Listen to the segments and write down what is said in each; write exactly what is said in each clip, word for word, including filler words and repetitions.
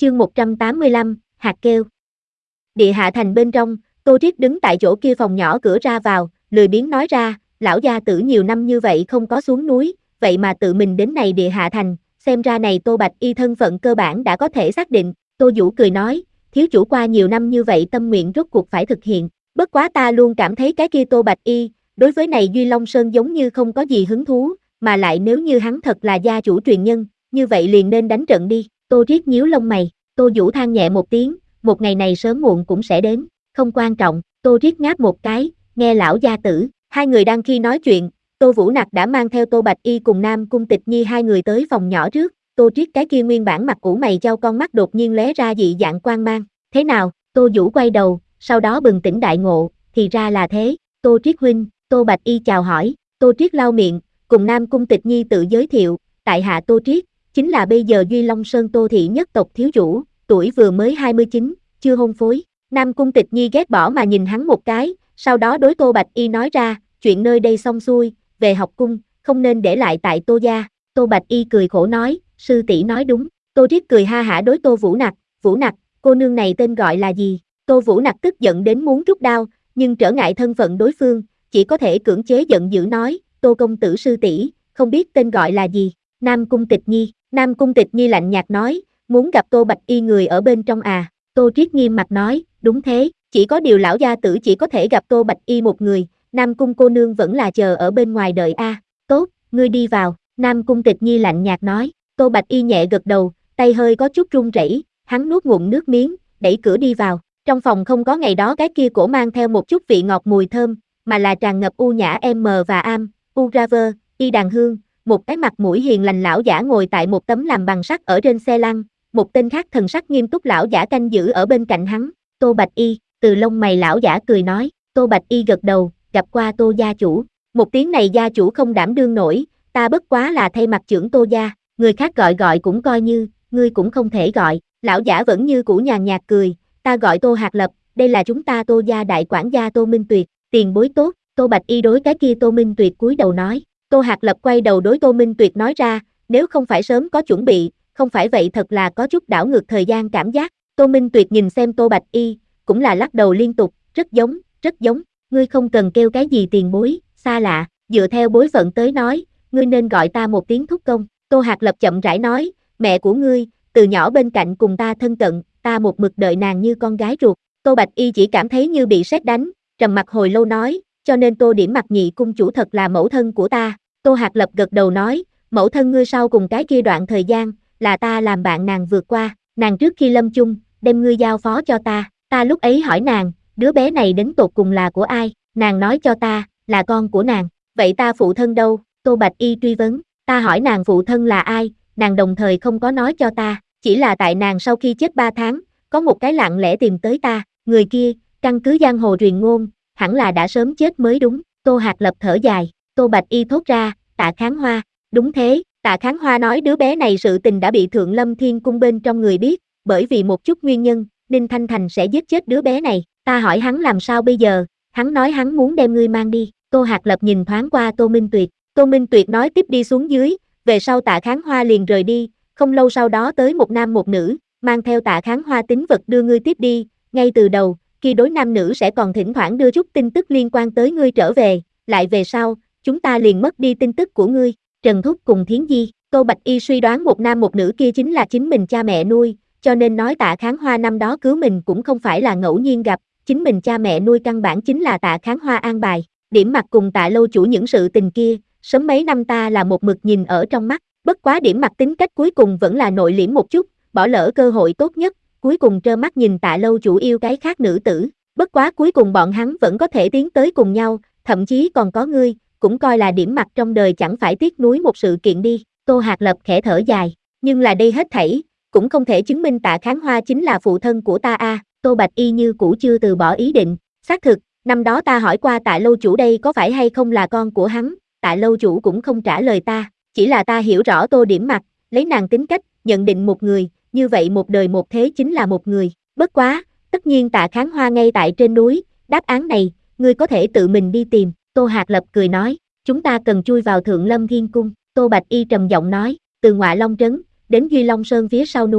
chương một trăm tám mươi lăm, hạt kêu. Địa hạ thành bên trong, Tô Triết đứng tại chỗ kia phòng nhỏ cửa ra vào, lười biếng nói ra, lão gia tử nhiều năm như vậy không có xuống núi, vậy mà tự mình đến này địa hạ thành, xem ra này Tô Bạch Y thân phận cơ bản đã có thể xác định. Tô Vũ cười nói, thiếu chủ qua nhiều năm như vậy tâm nguyện rốt cuộc phải thực hiện, bất quá ta luôn cảm thấy cái kia Tô Bạch Y, đối với này Duy Long Sơn giống như không có gì hứng thú, mà lại nếu như hắn thật là gia chủ truyền nhân, như vậy liền nên đánh trận đi. Tô Triết nhíu lông mày, Tô Vũ than nhẹ một tiếng, một ngày này sớm muộn cũng sẽ đến, không quan trọng. Tô Triết ngáp một cái, nghe lão gia tử. Hai người đang khi nói chuyện, Tô Vũ Nặc đã mang theo Tô Bạch Y cùng Nam Cung Tịch Nhi hai người tới phòng nhỏ trước. Tô Triết cái kia nguyên bản mặt ủ mày chau con mắt đột nhiên lóe ra dị dạng quang mang. Thế nào? Tô Vũ quay đầu, sau đó bừng tỉnh đại ngộ, thì ra là thế. Tô Triết huynh. Tô Bạch Y chào hỏi. Tô Triết lau miệng, cùng Nam Cung Tịch Nhi tự giới thiệu, tại hạ Tô Triết, chính là bây giờ Duy Long Sơn Tô thị nhất tộc thiếu chủ, tuổi vừa mới hai mươi chín, chưa hôn phối. Nam Cung Tịch Nhi ghét bỏ mà nhìn hắn một cái, sau đó đối Tô Bạch Y nói ra, chuyện nơi đây xong xuôi, về học cung, không nên để lại tại Tô gia. Tô Bạch Y cười khổ nói, sư tỷ nói đúng. Tô Triết cười ha hả đối Tô Vũ Nặc, Vũ Nặc, cô nương này tên gọi là gì? Tô Vũ Nặc tức giận đến muốn rút đao, nhưng trở ngại thân phận đối phương, chỉ có thể cưỡng chế giận dữ nói, Tô công tử sư tỷ, không biết tên gọi là gì? Nam Cung Tịch Nhi. Nam Cung Tịch Nhi lạnh nhạt nói, muốn gặp Tô Bạch Y người ở bên trong à? Tô Triết nghiêm mặt nói, đúng thế, chỉ có điều lão gia tử chỉ có thể gặp Tô Bạch Y một người, Nam Cung cô nương vẫn là chờ ở bên ngoài đợi a. À. Tốt, ngươi đi vào. Nam Cung Tịch Nhi lạnh nhạt nói. Tô Bạch Y nhẹ gật đầu, tay hơi có chút run rẩy, hắn nuốt ngụm nước miếng, đẩy cửa đi vào. Trong phòng không có ngày đó cái kia cổ mang theo một chút vị ngọt mùi thơm, mà là tràn ngập u nhã M và am, u raver, y đàn hương. Một cái mặt mũi hiền lành lão giả ngồi tại một tấm làm bằng sắt ở trên xe lăn, một tên khác thần sắc nghiêm túc lão giả canh giữ ở bên cạnh hắn. Tô Bạch Y. Từ lông mày lão giả cười nói. Tô Bạch Y gật đầu, gặp qua Tô gia chủ. Một tiếng này gia chủ không đảm đương nổi, ta bất quá là thay mặt trưởng Tô gia, người khác gọi gọi cũng coi như, ngươi cũng không thể gọi. Lão giả vẫn như cũ nhàn nhạt cười, ta gọi Tô Hạt Lập, đây là chúng ta Tô gia đại quản gia Tô Minh Tuyệt, tiền bối tốt. Tô Bạch Y đối cái kia Tô Minh Tuyệt cúi đầu nói. Tô Hạt Lập quay đầu đối Tô Minh Tuyệt nói ra, nếu không phải sớm có chuẩn bị, không phải vậy thật là có chút đảo ngược thời gian cảm giác. Tô Minh Tuyệt nhìn xem Tô Bạch Y, cũng là lắc đầu liên tục, rất giống, rất giống, ngươi không cần kêu cái gì tiền bối, xa lạ, dựa theo bối phận tới nói, ngươi nên gọi ta một tiếng thúc công. Tô Hạt Lập chậm rãi nói, mẹ của ngươi, từ nhỏ bên cạnh cùng ta thân cận, ta một mực đợi nàng như con gái ruột. Tô Bạch Y chỉ cảm thấy như bị sét đánh, trầm mặc hồi lâu nói, cho nên Tô Điểm Mặc nhị cung chủ thật là mẫu thân của ta. Tô Hạt Lập gật đầu nói, mẫu thân ngươi sau cùng cái kia đoạn thời gian, là ta làm bạn nàng vượt qua, nàng trước khi lâm chung, đem ngươi giao phó cho ta, ta lúc ấy hỏi nàng, đứa bé này đến tột cùng là của ai, nàng nói cho ta, là con của nàng, vậy ta phụ thân đâu? Tô Bạch Y truy vấn, ta hỏi nàng phụ thân là ai, nàng đồng thời không có nói cho ta, chỉ là tại nàng sau khi chết ba tháng, có một cái lặng lẽ tìm tới ta, người kia, căn cứ giang hồ truyền ngôn, hẳn là đã sớm chết mới đúng. Tô Hạt Lập thở dài, Tô Bạch Y thốt ra, Tạ Kháng Hoa, đúng thế, Tạ Kháng Hoa nói đứa bé này sự tình đã bị Thượng Lâm Thiên Cung bên trong người biết, bởi vì một chút nguyên nhân, Ninh Thanh Thành sẽ giết chết đứa bé này, ta hỏi hắn làm sao bây giờ, hắn nói hắn muốn đem ngươi mang đi. Tô Hạt Lập nhìn thoáng qua Tô Minh Tuyệt, Tô Minh Tuyệt nói tiếp đi xuống dưới, về sau Tạ Kháng Hoa liền rời đi, không lâu sau đó tới một nam một nữ, mang theo Tạ Kháng Hoa tín vật đưa ngươi tiếp đi, ngay từ đầu, khi đối nam nữ sẽ còn thỉnh thoảng đưa chút tin tức liên quan tới ngươi trở về, lại về sau, chúng ta liền mất đi tin tức của ngươi. Trần Thúc cùng Thiến Di. Tô Bạch Y suy đoán một nam một nữ kia chính là chính mình cha mẹ nuôi, cho nên nói Tạ Kháng Hoa năm đó cứu mình cũng không phải là ngẫu nhiên gặp, chính mình cha mẹ nuôi căn bản chính là Tạ Kháng Hoa an bài. Điểm Mặc cùng Tạ lâu chủ những sự tình kia, sớm mấy năm ta là một mực nhìn ở trong mắt, bất quá Điểm Mặc tính cách cuối cùng vẫn là nội liễm một chút, bỏ lỡ cơ hội tốt nhất, cuối cùng trơ mắt nhìn Tạ lâu chủ yêu cái khác nữ tử, bất quá cuối cùng bọn hắn vẫn có thể tiến tới cùng nhau, thậm chí còn có ngươi, cũng coi là Điểm Mặc trong đời chẳng phải tiếc nuối một sự kiện đi. Tô Hạt Lập khẽ thở dài, nhưng là đây hết thảy, cũng không thể chứng minh Tạ Kháng Hoa chính là phụ thân của ta a. À. Tô Bạch Y như cũ chưa từ bỏ ý định, xác thực, năm đó ta hỏi qua Tạ lâu chủ đây có phải hay không là con của hắn, Tạ lâu chủ cũng không trả lời ta, chỉ là ta hiểu rõ Tô Điểm Mặc, lấy nàng tính cách, nhận định một người, như vậy một đời một thế chính là một người, bất quá, tất nhiên Tạ Kháng Hoa ngay tại trên núi, đáp án này, ngươi có thể tự mình đi tìm. Tô Hạt Lập cười nói, chúng ta cần chui vào Thượng Lâm Thiên Cung. Tô Bạch Y trầm giọng nói, từ Ngọa Long Trấn, đến Duy Long Sơn phía sau núi,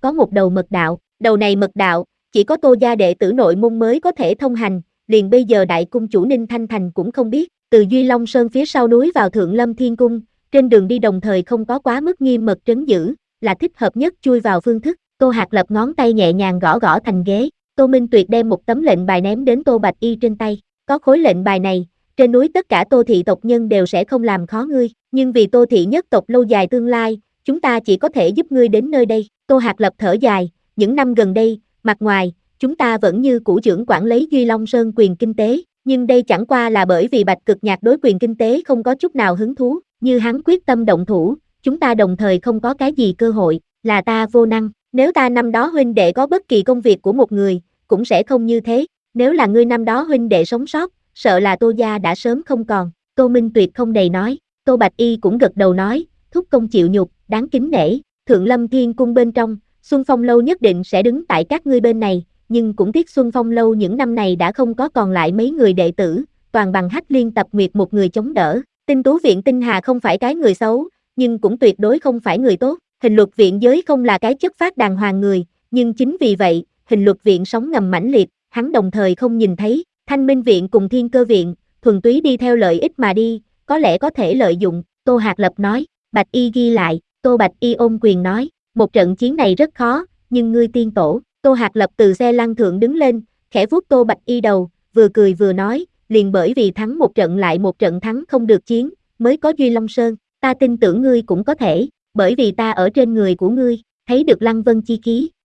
có một đầu mật đạo, đầu này mật đạo, chỉ có Tô gia đệ tử nội môn mới có thể thông hành, liền bây giờ đại cung chủ Ninh Thanh Thành cũng không biết, từ Duy Long Sơn phía sau núi vào Thượng Lâm Thiên Cung, trên đường đi đồng thời không có quá mức nghiêm mật trấn giữ, là thích hợp nhất chui vào phương thức. Tô Hạc Lập ngón tay nhẹ nhàng gõ gõ thành ghế, Tô Minh Tuyệt đem một tấm lệnh bài ném đến Tô Bạch Y trên tay, có khối lệnh bài này, trên núi tất cả Tô thị tộc nhân đều sẽ không làm khó ngươi, nhưng vì Tô thị nhất tộc lâu dài tương lai, chúng ta chỉ có thể giúp ngươi đến nơi đây. Tô Hạc Lập thở dài, những năm gần đây, mặt ngoài, chúng ta vẫn như cũ trưởng quản lấy Duy Long Sơn quyền kinh tế, nhưng đây chẳng qua là bởi vì Bạch Cực Nhạc đối quyền kinh tế không có chút nào hứng thú, như hắn quyết tâm động thủ, chúng ta đồng thời không có cái gì cơ hội, là ta vô năng, nếu ta năm đó huynh đệ có bất kỳ công việc của một người, cũng sẽ không như thế, nếu là ngươi năm đó huynh đệ sống sót, sợ là Tô gia đã sớm không còn. Tô Minh Tuyệt không đầy nói, Tô Bạch Y cũng gật đầu nói, thúc công chịu nhục, đáng kính nể, Thượng Lâm Thiên Cung bên trong, Xuân Phong Lâu nhất định sẽ đứng tại các ngươi bên này, nhưng cũng tiếc Xuân Phong Lâu những năm này đã không có còn lại mấy người đệ tử, toàn bằng Hách Liên Tập Nguyệt một người chống đỡ. Tinh Tú Viện Tinh Hà không phải cái người xấu, nhưng cũng tuyệt đối không phải người tốt. Hình Luật Viện giới không là cái chất phát đàng hoàng người, nhưng chính vì vậy, Hình Luật Viện sống ngầm mãnh liệt, hắn đồng thời không nhìn thấy. Thanh Minh Viện cùng Thiên Cơ Viện, thuần túy đi theo lợi ích mà đi, có lẽ có thể lợi dụng. Tô Hạc Lập nói, Bạch Y ghi lại. Tô Bạch Y ôm quyền nói, một trận chiến này rất khó, nhưng ngươi tiên tổ. Tô Hạc Lập từ xe lăn thượng đứng lên, khẽ vuốt Tô Bạch Y đầu, vừa cười vừa nói, liền bởi vì thắng một trận lại một trận thắng không được chiến, mới có Duy Long Sơn, ta tin tưởng ngươi cũng có thể, bởi vì ta ở trên người của ngươi, thấy được Lăng Vân chi khí.